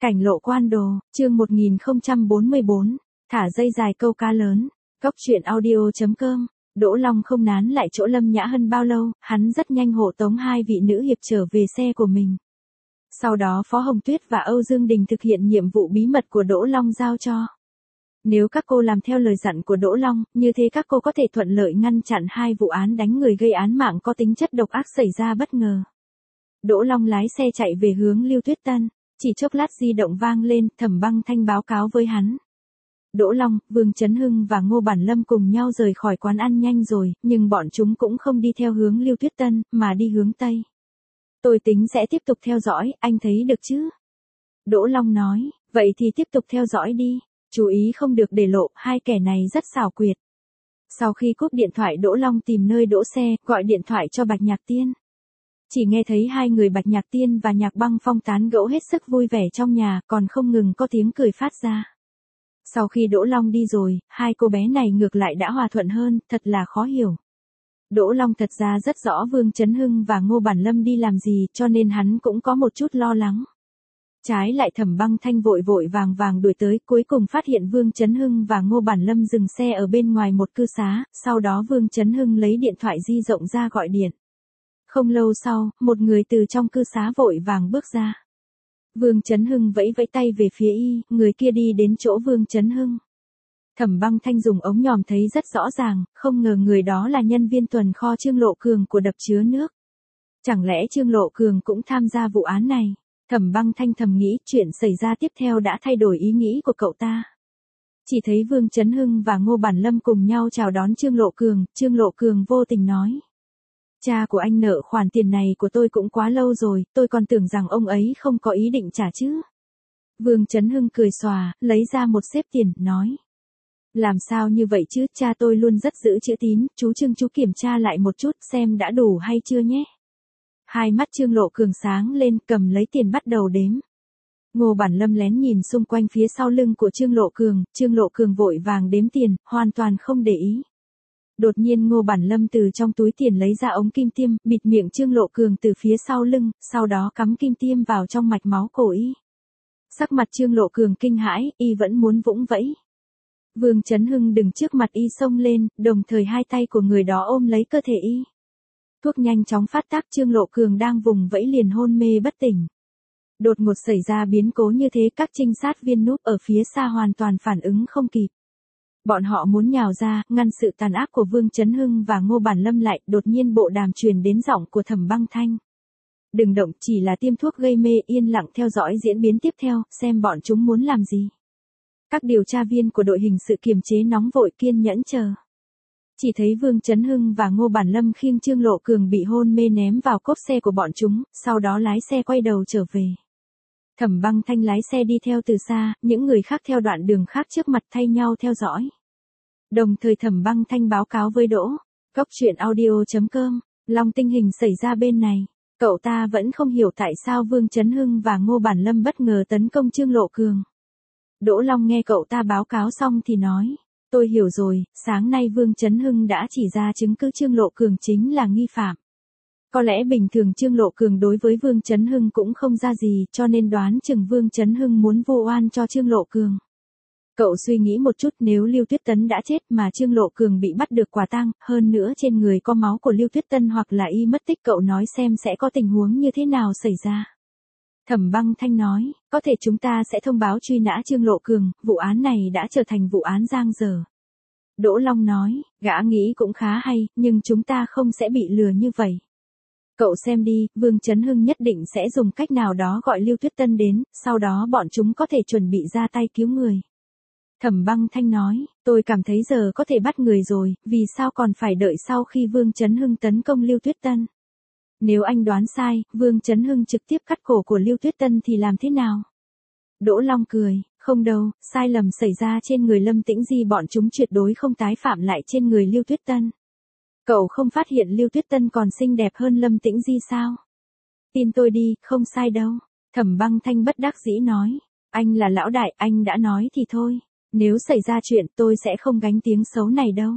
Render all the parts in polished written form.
Cảnh lộ quan đồ, chương 1044, thả dây dài câu cá lớn, góc chuyện audio.com. Đỗ Long không nán lại chỗ Lâm Nhã Hân bao lâu, hắn rất nhanh hộ tống hai vị nữ hiệp trở về xe của mình. Sau đó Phó Hồng Tuyết và Âu Dương Đình thực hiện nhiệm vụ bí mật của Đỗ Long giao cho. Nếu các cô làm theo lời dặn của Đỗ Long, như thế các cô có thể thuận lợi ngăn chặn hai vụ án đánh người gây án mạng có tính chất độc ác xảy ra bất ngờ. Đỗ Long lái xe chạy về hướng Lưu Tuyết Tân. Chỉ chốc lát di động vang lên, Thẩm Băng Thanh báo cáo với hắn. Đỗ Long, Vương Chấn Hưng và Ngô Bản Lâm cùng nhau rời khỏi quán ăn nhanh rồi, nhưng bọn chúng cũng không đi theo hướng Lưu Tuyết Tân, mà đi hướng Tây. Tôi tính sẽ tiếp tục theo dõi, anh thấy được chứ? Đỗ Long nói, vậy thì tiếp tục theo dõi đi, chú ý không được để lộ, hai kẻ này rất xảo quyệt. Sau khi cúp điện thoại Đỗ Long tìm nơi đỗ xe, gọi điện thoại cho Bạch Nhạc Tiên. Chỉ nghe thấy hai người Bạch Nhạc Tiên và Nhạc Băng Phong tán gẫu hết sức vui vẻ trong nhà, còn không ngừng có tiếng cười phát ra. Sau khi Đỗ Long đi rồi, hai cô bé này ngược lại đã hòa thuận hơn, thật là khó hiểu. Đỗ Long thật ra rất rõ Vương Chấn Hưng và Ngô Bản Lâm đi làm gì, cho nên hắn cũng có một chút lo lắng. Trái lại Thẩm Băng Thanh vội vội vàng đuổi tới, cuối cùng phát hiện Vương Chấn Hưng và Ngô Bản Lâm dừng xe ở bên ngoài một cư xá, sau đó Vương Chấn Hưng lấy điện thoại di động ra gọi điện. Không lâu sau, một người từ trong cư xá vội vàng bước ra. Vương Chấn Hưng vẫy vẫy tay về phía y, người kia đi đến chỗ Vương Chấn Hưng. Thẩm Băng Thanh dùng ống nhòm thấy rất rõ ràng, không ngờ người đó là nhân viên tuần kho Trương Lộ Cường của đập chứa nước. Chẳng lẽ Trương Lộ Cường cũng tham gia vụ án này? Thẩm Băng Thanh thầm nghĩ, chuyện xảy ra tiếp theo đã thay đổi ý nghĩ của cậu ta. Chỉ thấy Vương Chấn Hưng và Ngô Bản Lâm cùng nhau chào đón Trương Lộ Cường vô tình nói. Cha của anh nợ khoản tiền này của tôi cũng quá lâu rồi, tôi còn tưởng rằng ông ấy không có ý định trả chứ. Vương Chấn Hưng cười xòa, lấy ra một xếp tiền, nói. Làm sao như vậy chứ, cha tôi luôn rất giữ chữ tín, chú Trương chú kiểm tra lại một chút xem đã đủ hay chưa nhé. Hai mắt Trương Lộ Cường sáng lên, cầm lấy tiền bắt đầu đếm. Ngô Bản Lâm lén nhìn xung quanh phía sau lưng của Trương Lộ Cường vội vàng đếm tiền, hoàn toàn không để ý. Đột nhiên Ngô Bản Lâm từ trong túi tiền lấy ra ống kim tiêm, bịt miệng Trương Lộ Cường từ phía sau lưng, sau đó cắm kim tiêm vào trong mạch máu cổ y. Sắc mặt Trương Lộ Cường kinh hãi, y vẫn muốn vũng vẫy. Vương Chấn Hưng đứng trước mặt y xông lên, đồng thời hai tay của người đó ôm lấy cơ thể y. Thuốc nhanh chóng phát tác, Trương Lộ Cường đang vùng vẫy liền hôn mê bất tỉnh. Đột ngột xảy ra biến cố như thế, các trinh sát viên núp ở phía xa hoàn toàn phản ứng không kịp. Bọn họ muốn nhào ra, ngăn sự tàn ác của Vương Chấn Hưng và Ngô Bản Lâm lại, đột nhiên bộ đàm truyền đến giọng của Thẩm Băng Thanh. Đừng động, chỉ là tiêm thuốc gây mê, yên lặng theo dõi diễn biến tiếp theo, xem bọn chúng muốn làm gì. Các điều tra viên của đội hình sự kiềm chế nóng vội kiên nhẫn chờ. Chỉ thấy Vương Chấn Hưng và Ngô Bản Lâm khiêng Trương Lộ Cường bị hôn mê ném vào cốp xe của bọn chúng, sau đó lái xe quay đầu trở về. Thẩm Băng Thanh lái xe đi theo từ xa, những người khác theo đoạn đường khác trước mặt thay nhau theo dõi. Đồng thời Thẩm Băng Thanh báo cáo với Đỗ. Góc chuyện audio.com, Long tình hình xảy ra bên này. Cậu ta vẫn không hiểu tại sao Vương Chấn Hưng và Ngô Bản Lâm bất ngờ tấn công Trương Lộ Cường. Đỗ Long nghe cậu ta báo cáo xong thì nói. Tôi hiểu rồi, sáng nay Vương Chấn Hưng đã chỉ ra chứng cứ Trương Lộ Cường chính là nghi phạm. Có lẽ bình thường Trương Lộ Cường đối với Vương Chấn Hưng cũng không ra gì, cho nên đoán chừng Vương Chấn Hưng muốn vu oan cho Trương Lộ Cường. Cậu suy nghĩ một chút, nếu Lưu Tuyết Tấn đã chết mà Trương Lộ Cường bị bắt được quả tang, hơn nữa trên người có máu của Lưu Tuyết Tân hoặc là y mất tích, cậu nói xem sẽ có tình huống như thế nào xảy ra. Thẩm Băng Thanh nói, có thể chúng ta sẽ thông báo truy nã Trương Lộ Cường, vụ án này đã trở thành vụ án giang dở. Đỗ Long nói, gã nghĩ cũng khá hay, nhưng chúng ta không sẽ bị lừa như vậy. Cậu xem đi, Vương Chấn Hưng nhất định sẽ dùng cách nào đó gọi Lưu Tuyết Tân đến, sau đó bọn chúng có thể chuẩn bị ra tay cứu người. Thẩm Băng Thanh nói, tôi cảm thấy giờ có thể bắt người rồi, vì sao còn phải đợi sau khi Vương Chấn Hưng tấn công Lưu Tuyết Tân? Nếu anh đoán sai, Vương Chấn Hưng trực tiếp cắt cổ của Lưu Tuyết Tân thì làm thế nào? Đỗ Long cười, không đâu, sai lầm xảy ra trên người Lâm Tĩnh Di bọn chúng tuyệt đối không tái phạm lại trên người Lưu Tuyết Tân. Cậu không phát hiện Lưu Tuyết Tân còn xinh đẹp hơn Lâm Tĩnh Di sao? Tin tôi đi, không sai đâu. Thẩm Băng Thanh bất đắc dĩ nói, anh là lão đại, anh đã nói thì thôi. Nếu xảy ra chuyện tôi sẽ không gánh tiếng xấu này đâu.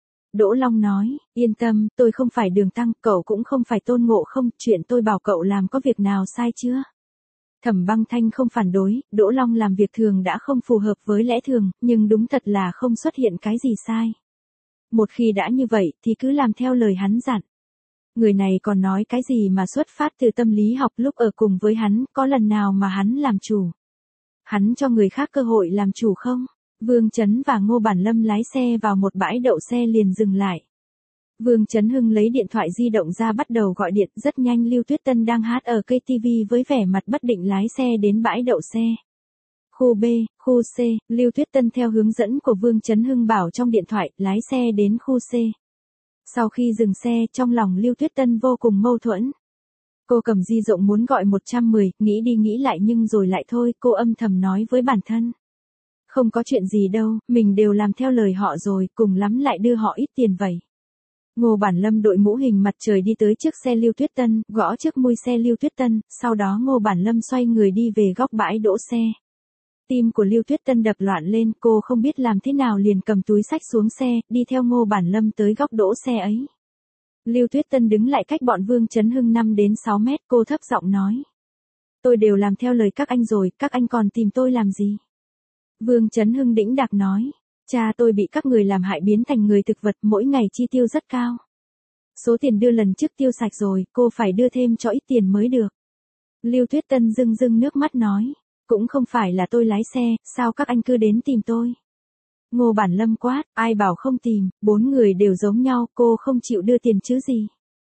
Đỗ Long nói, yên tâm, tôi không phải Đường Tăng, cậu cũng không phải Tôn Ngộ Không, chuyện tôi bảo cậu làm có việc nào sai chưa? Thẩm Băng Thanh không phản đối, Đỗ Long làm việc thường đã không phù hợp với lẽ thường, nhưng đúng thật là không xuất hiện cái gì sai. Một khi đã như vậy thì cứ làm theo lời hắn dặn. Người này còn nói cái gì mà xuất phát từ tâm lý học, lúc ở cùng với hắn, có lần nào mà hắn làm chủ. Hắn cho người khác cơ hội làm chủ không? Vương Chấn và Ngô Bản Lâm lái xe vào một bãi đậu xe liền dừng lại. Vương Chấn Hưng lấy điện thoại di động ra bắt đầu gọi điện, rất nhanh Lưu Tuyết Tân đang hát ở cây tivi với vẻ mặt bất định lái xe đến bãi đậu xe. Khu B, khu C, Lưu Tuyết Tân theo hướng dẫn của Vương Chấn Hưng bảo trong điện thoại, lái xe đến khu C. Sau khi dừng xe, trong lòng Lưu Tuyết Tân vô cùng mâu thuẫn. Cô cầm di động muốn gọi 110, nghĩ đi nghĩ lại nhưng rồi lại thôi, cô âm thầm nói với bản thân. Không có chuyện gì đâu, mình đều làm theo lời họ rồi, cùng lắm lại đưa họ ít tiền vậy. Ngô Bản Lâm đội mũ hình mặt trời đi tới trước xe Lưu Tuyết Tân, gõ trước mui xe Lưu Tuyết Tân, sau đó Ngô Bản Lâm xoay người đi về góc bãi đỗ xe. Tim của Lưu Tuyết Tân đập loạn lên, cô không biết làm thế nào liền cầm túi xách xuống xe, đi theo Ngô Bản Lâm tới góc đỗ xe ấy. Lưu Tuyết Tân đứng lại cách bọn Vương Chấn Hưng 5 đến 6 mét, cô thấp giọng nói. Tôi đều làm theo lời các anh rồi, các anh còn tìm tôi làm gì? Vương Chấn Hưng đĩnh đạc nói. Cha tôi bị các người làm hại biến thành người thực vật, mỗi ngày chi tiêu rất cao. Số tiền đưa lần trước tiêu sạch rồi, cô phải đưa thêm cho ít tiền mới được. Lưu Tuyết Tân rưng rưng nước mắt nói. Cũng không phải là tôi lái xe, sao các anh cứ đến tìm tôi? Ngô Bản Lâm quát, ai bảo không tìm, 4 người đều giống nhau, cô không chịu đưa tiền chứ gì.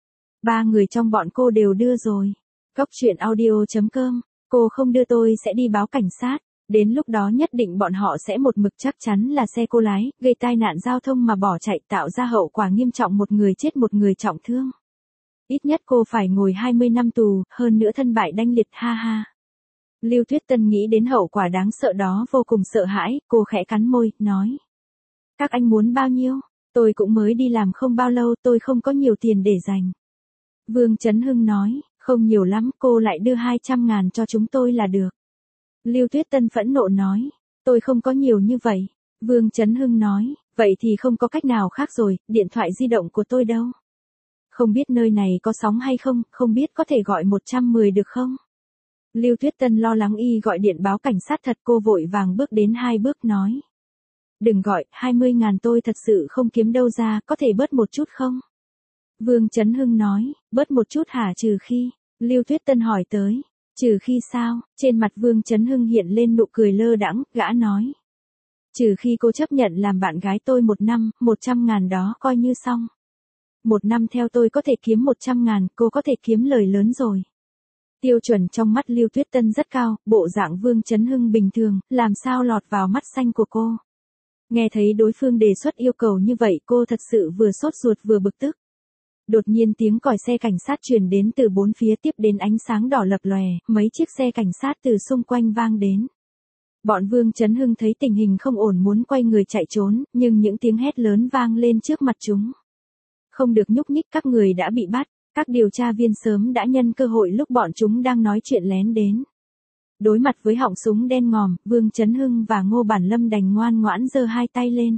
3 người trong bọn cô đều đưa rồi. Cóc truyện audio.com, cô không đưa tôi sẽ đi báo cảnh sát. Đến lúc đó nhất định bọn họ sẽ một mực chắc chắn là xe cô lái, gây tai nạn giao thông mà bỏ chạy, tạo ra hậu quả nghiêm trọng, một người chết một người trọng thương. Ít nhất cô phải ngồi 20 năm tù, hơn nữa thân bại đanh liệt, ha ha. Lưu Tuyết Tân nghĩ đến hậu quả đáng sợ đó vô cùng sợ hãi, cô khẽ cắn môi, nói. Các anh muốn bao nhiêu? Tôi cũng mới đi làm không bao lâu, tôi không có nhiều tiền để dành. Vương Chấn Hưng nói, không nhiều lắm, cô lại đưa 200.000 cho chúng tôi là được. Lưu Tuyết Tân phẫn nộ nói, tôi không có nhiều như vậy. Vương Chấn Hưng nói, vậy thì không có cách nào khác rồi, điện thoại di động của tôi đâu? Không biết nơi này có sóng hay không, không biết có thể gọi 110 được không? Lưu Tuyết Tân lo lắng y gọi điện báo cảnh sát thật, cô vội vàng bước đến 2 bước nói. Đừng gọi, 20.000 tôi thật sự không kiếm đâu ra, có thể bớt một chút không? Vương Chấn Hưng nói, bớt một chút hả, trừ khi? Lưu Tuyết Tân hỏi tới. Trừ khi sao? Trên mặt Vương Chấn Hưng hiện lên nụ cười lơ đãng, gã nói. Trừ khi cô chấp nhận làm bạn gái tôi 1 năm, 100.000 đó coi như xong. 1 năm theo tôi có thể kiếm 100.000, cô có thể kiếm lời lớn rồi. Tiêu chuẩn trong mắt Lưu Tuyết Tân rất cao, bộ dạng Vương Chấn Hưng bình thường, làm sao lọt vào mắt xanh của cô. Nghe thấy đối phương đề xuất yêu cầu như vậy, cô thật sự vừa sốt ruột vừa bực tức. Đột nhiên tiếng còi xe cảnh sát truyền đến từ 4 phía, tiếp đến ánh sáng đỏ lập lòe, mấy chiếc xe cảnh sát từ xung quanh vang đến. Bọn Vương Chấn Hưng thấy tình hình không ổn muốn quay người chạy trốn, nhưng những tiếng hét lớn vang lên trước mặt chúng. Không được nhúc nhích, các người đã bị bắt. Các điều tra viên sớm đã nhân cơ hội lúc bọn chúng đang nói chuyện lén đến. Đối mặt với họng súng đen ngòm, Vương Chấn Hưng và Ngô Bản Lâm đành ngoan ngoãn giơ 2 tay lên.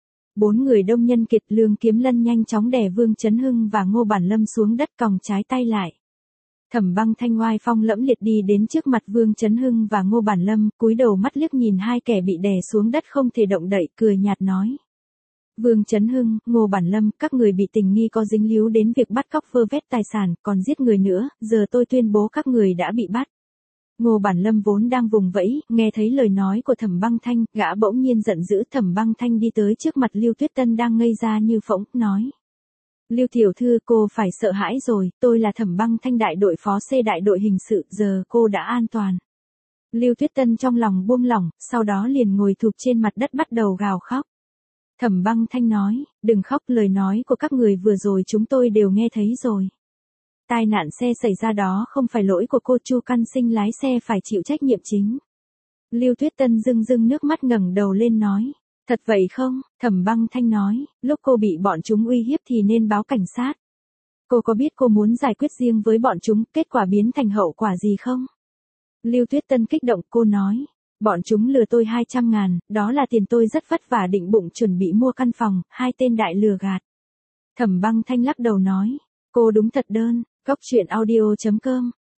4 người đông nhân kiệt, Lương Kiếm Lân nhanh chóng đè Vương Chấn Hưng và Ngô Bản Lâm xuống đất, còng trái tay lại. Thẩm Băng Thanh oai phong lẫm liệt đi đến trước mặt Vương Chấn Hưng và Ngô Bản Lâm, cúi đầu mắt liếc nhìn 2 kẻ bị đè xuống đất không thể động đậy, cười nhạt nói. Vương Chấn Hưng, Ngô Bản Lâm, các người bị tình nghi có dính líu đến việc bắt cóc vơ vét tài sản, còn giết người nữa, giờ tôi tuyên bố các người đã bị bắt. Ngô Bản Lâm vốn đang vùng vẫy, nghe thấy lời nói của Thẩm Băng Thanh, gã bỗng nhiên giận dữ. Thẩm Băng Thanh đi tới trước mặt Lưu Tuyết Tân đang ngây ra như phỗng, nói. Lưu tiểu thư, cô phải sợ hãi rồi, tôi là Thẩm Băng Thanh, đại đội phó C đại đội hình sự, giờ cô đã an toàn. Lưu Tuyết Tân trong lòng buông lỏng, sau đó liền ngồi thụp trên mặt đất bắt đầu gào khóc. Thẩm Băng Thanh nói, đừng khóc, lời nói của các người vừa rồi chúng tôi đều nghe thấy rồi. Tai nạn xe xảy ra đó không phải lỗi của cô, Chu Căn Sinh lái xe phải chịu trách nhiệm chính. Lưu Tuyết Tân rưng rưng nước mắt ngẩng đầu lên nói, thật vậy không? Thẩm Băng Thanh nói, lúc cô bị bọn chúng uy hiếp thì nên báo cảnh sát. Cô có biết cô muốn giải quyết riêng với bọn chúng, kết quả biến thành hậu quả gì không? Lưu Tuyết Tân kích động, cô nói. Bọn chúng lừa tôi 200.000, đó là tiền tôi rất vất vả định bụng chuẩn bị mua căn phòng, 2 tên đại lừa gạt. Thẩm Băng Thanh lắc đầu nói, cô đúng thật đơn. Cóc truyện audio.com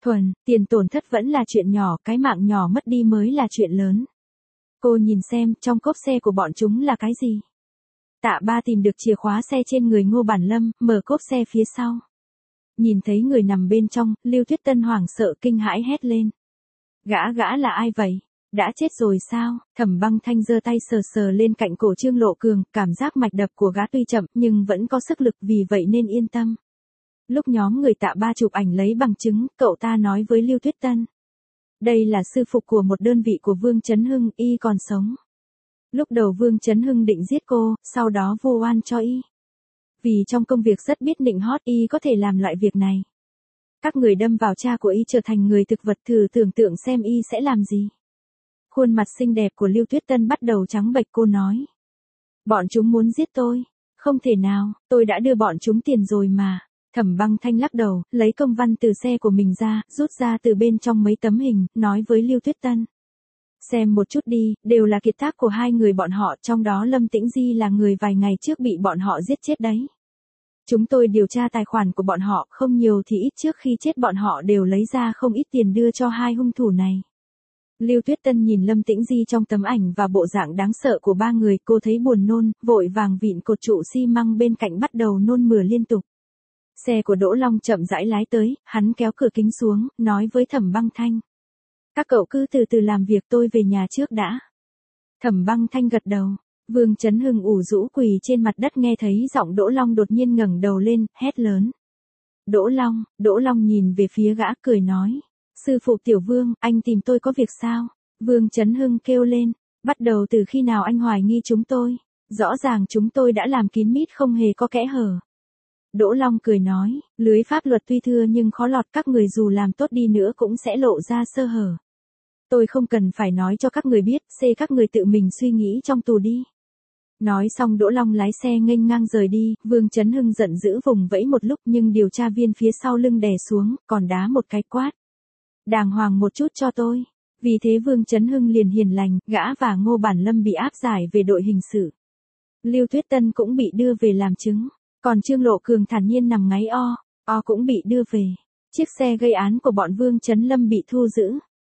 Thuần, tiền tổn thất vẫn là chuyện nhỏ, cái mạng nhỏ mất đi mới là chuyện lớn. Cô nhìn xem, trong cốp xe của bọn chúng là cái gì? Tạ Ba tìm được chìa khóa xe trên người Ngô Bản Lâm, mở cốp xe phía sau. Nhìn thấy người nằm bên trong, Lưu Tuyết Tân hoảng sợ kinh hãi hét lên. Gã là ai vậy? Đã chết rồi sao? Thẩm Băng Thanh giơ tay sờ sờ lên cạnh cổ Trương Lộ Cường, cảm giác mạch đập của gã tuy chậm nhưng vẫn có sức lực, vì vậy nên yên tâm. Lúc nhóm người Tạ Ba chụp ảnh lấy bằng chứng, cậu ta nói với Lưu Tuyết Tân. Đây là sư phụ của một đơn vị của Vương Chấn Hưng, y còn sống. Lúc đầu Vương Chấn Hưng định giết cô, sau đó vu oan cho y. Vì trong công việc rất biết nịnh hót, y có thể làm loại việc này. Các người đâm vào cha của y trở thành người thực vật, thử tưởng tượng xem y sẽ làm gì. Khuôn mặt xinh đẹp của Lưu Tuyết Tân bắt đầu trắng bệch, cô nói. Bọn chúng muốn giết tôi. Không thể nào, tôi đã đưa bọn chúng tiền rồi mà. Thẩm Băng Thanh lắc đầu, lấy công văn từ xe của mình ra, rút ra từ bên trong mấy tấm hình, nói với Lưu Tuyết Tân. Xem một chút đi, đều là kiệt tác của hai người bọn họ, trong đó Lâm Tĩnh Di là người vài ngày trước bị bọn họ giết chết đấy. Chúng tôi điều tra tài khoản của bọn họ, không nhiều thì ít, trước khi chết bọn họ đều lấy ra không ít tiền đưa cho hai hung thủ này. Lưu Tuyết Tân nhìn Lâm Tĩnh Di trong tấm ảnh và bộ dạng đáng sợ của ba người, cô thấy buồn nôn, vội vàng vịn cột trụ xi măng bên cạnh bắt đầu nôn mửa liên tục. Xe của Đỗ Long chậm rãi lái tới, hắn kéo cửa kính xuống, nói với Thẩm Băng Thanh. Các cậu cứ từ từ làm việc, tôi về nhà trước đã. Thẩm Băng Thanh gật đầu. Vương Chấn Hưng ủ rũ quỳ trên mặt đất, nghe thấy giọng Đỗ Long đột nhiên ngẩng đầu lên, hét lớn. Đỗ Long nhìn về phía gã cười nói. Sư phụ Tiểu Vương, anh tìm tôi có việc sao? Vương Chấn Hưng kêu lên. Bắt đầu từ khi nào anh hoài nghi chúng tôi? Rõ ràng chúng tôi đã làm kín mít không hề có kẽ hở. Đỗ Long cười nói, lưới pháp luật tuy thưa nhưng khó lọt, các người dù làm tốt đi nữa cũng sẽ lộ ra sơ hở. Tôi không cần phải nói cho các người biết, các người tự mình suy nghĩ trong tù đi. Nói xong Đỗ Long lái xe nghênh ngang rời đi, Vương Chấn Hưng giận dữ vùng vẫy một lúc nhưng điều tra viên phía sau lưng đè xuống, còn đá một cái quát. Đàng hoàng một chút cho tôi. Vì thế Vương Chấn Hưng liền hiền lành, gã và Ngô Bản Lâm bị áp giải về đội hình sự. Lưu Tuyết Tân cũng bị đưa về làm chứng, còn Trương Lộ Cường thản nhiên nằm ngáy cũng bị đưa về. Chiếc xe gây án của bọn Vương Chấn Lâm bị thu giữ.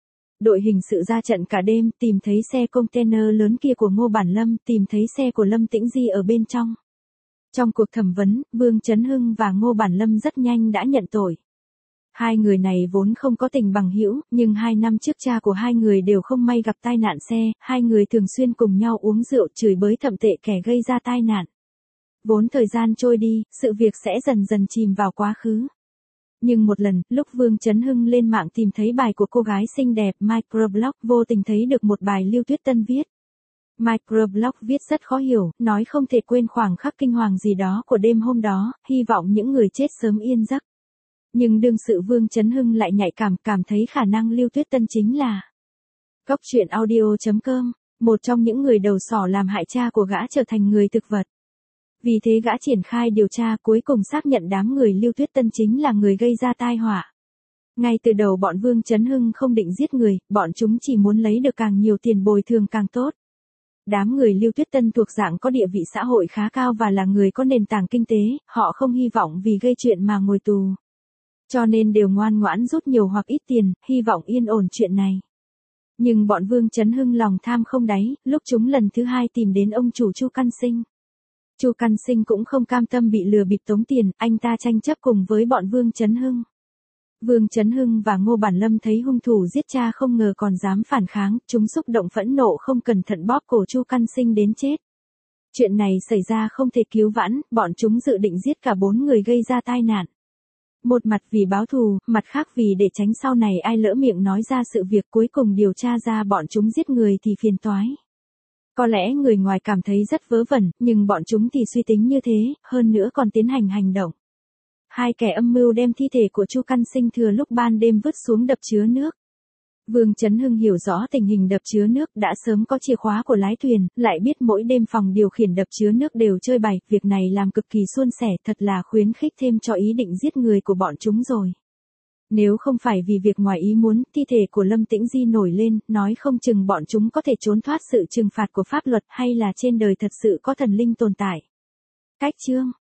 Đội hình sự ra trận cả đêm, tìm thấy xe container lớn kia của Ngô Bản Lâm, tìm thấy xe của Lâm Tĩnh Di ở bên trong. Trong cuộc thẩm vấn, Vương Chấn Hưng và Ngô Bản Lâm rất nhanh đã nhận tội. Hai người này vốn không có tình bằng hữu, nhưng 2 năm trước cha của hai người đều không may gặp tai nạn xe, hai người thường xuyên cùng nhau uống rượu chửi bới thậm tệ kẻ gây ra tai nạn. Vốn thời gian trôi đi, sự việc sẽ dần dần chìm vào quá khứ. Nhưng một lần, lúc Vương Chấn Hưng lên mạng tìm thấy bài của cô gái xinh đẹp Microblog, vô tình thấy được một bài Lưu Tuyết Tân viết. Microblog viết rất khó hiểu, nói không thể quên khoảnh khắc kinh hoàng gì đó của đêm hôm đó, hy vọng những người chết sớm yên giấc. Nhưng đương sự Vương Chấn Hưng lại nhạy cảm thấy khả năng Lưu Tuyết Tân chính là Góc truyện audio.com, một trong những người đầu sỏ làm hại cha của gã trở thành người thực vật. Vì thế gã triển khai điều tra, cuối cùng xác nhận đám người Lưu Tuyết Tân chính là người gây ra tai họa. Ngay từ đầu bọn Vương Chấn Hưng không định giết người, bọn chúng chỉ muốn lấy được càng nhiều tiền bồi thường càng tốt. Đám người Lưu Tuyết Tân thuộc dạng có địa vị xã hội khá cao và là người có nền tảng kinh tế, họ không hy vọng vì gây chuyện mà ngồi tù. Cho nên đều ngoan ngoãn rút nhiều hoặc ít tiền, hy vọng yên ổn chuyện này. Nhưng bọn Vương Chấn Hưng lòng tham không đáy, lúc chúng lần thứ 2 tìm đến ông chủ Chu Căn Sinh. Chu Căn Sinh cũng không cam tâm bị lừa bịp tống tiền, anh ta tranh chấp cùng với bọn Vương Chấn Hưng. Vương Chấn Hưng và Ngô Bản Lâm thấy hung thủ giết cha không ngờ còn dám phản kháng, chúng xúc động phẫn nộ không cẩn thận bóp cổ Chu Căn Sinh đến chết. Chuyện này xảy ra không thể cứu vãn, bọn chúng dự định giết cả 4 người gây ra tai nạn. Một mặt vì báo thù, mặt khác vì để tránh sau này ai lỡ miệng nói ra sự việc, cuối cùng điều tra ra bọn chúng giết người thì phiền toái. Có lẽ người ngoài cảm thấy rất vớ vẩn, nhưng bọn chúng thì suy tính như thế, hơn nữa còn tiến hành hành động. Hai kẻ âm mưu đem thi thể của Chu Căn Sinh thừa lúc ban đêm vứt xuống đập chứa nước. Vương Chấn Hưng hiểu rõ tình hình đập chứa nước, đã sớm có chìa khóa của lái thuyền, lại biết mỗi đêm phòng điều khiển đập chứa nước đều chơi bài, việc này làm cực kỳ suôn sẻ, thật là khuyến khích thêm cho ý định giết người của bọn chúng rồi. Nếu không phải vì việc ngoài ý muốn, thi thể của Lâm Tĩnh Di nổi lên, nói không chừng bọn chúng có thể trốn thoát sự trừng phạt của pháp luật, hay là trên đời thật sự có thần linh tồn tại. Cách chương